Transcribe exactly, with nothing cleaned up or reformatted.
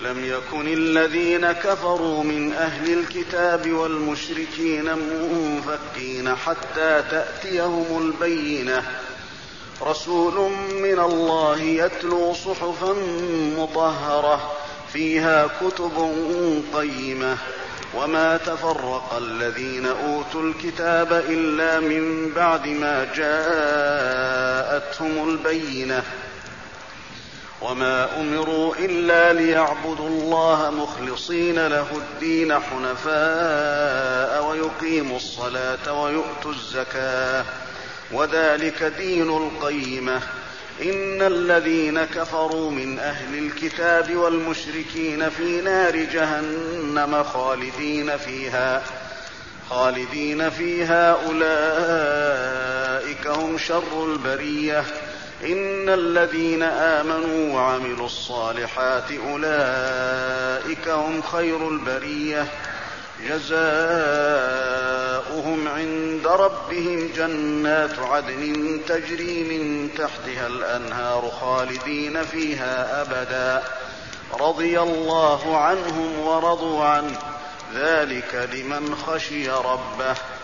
لم يكن الذين كفروا من أهل الكتاب والمشركين منفكين حتى تأتيهم البينة رسول من الله يتلو صحفا مطهرة فيها كتب قيمة وما تفرق الذين أوتوا الكتاب إلا من بعد ما جاءتهم البينة وما أمروا إلا ليعبدوا الله مخلصين له الدين حنفاء ويقيموا الصلاة ويؤتوا الزكاة وذلك دين القيمة إن الذين كفروا من أهل الكتاب والمشركين في نار جهنم خالدين فيها خالدين فيها أولئك هم شر البرية إن الذين آمنوا وعملوا الصالحات أولئك هم خير البرية جزاؤهم عند ربهم جنات عدن تجري من تحتها الأنهار خالدين فيها أبدا رضي الله عنهم ورضوا عنه ذلك لمن خشي ربه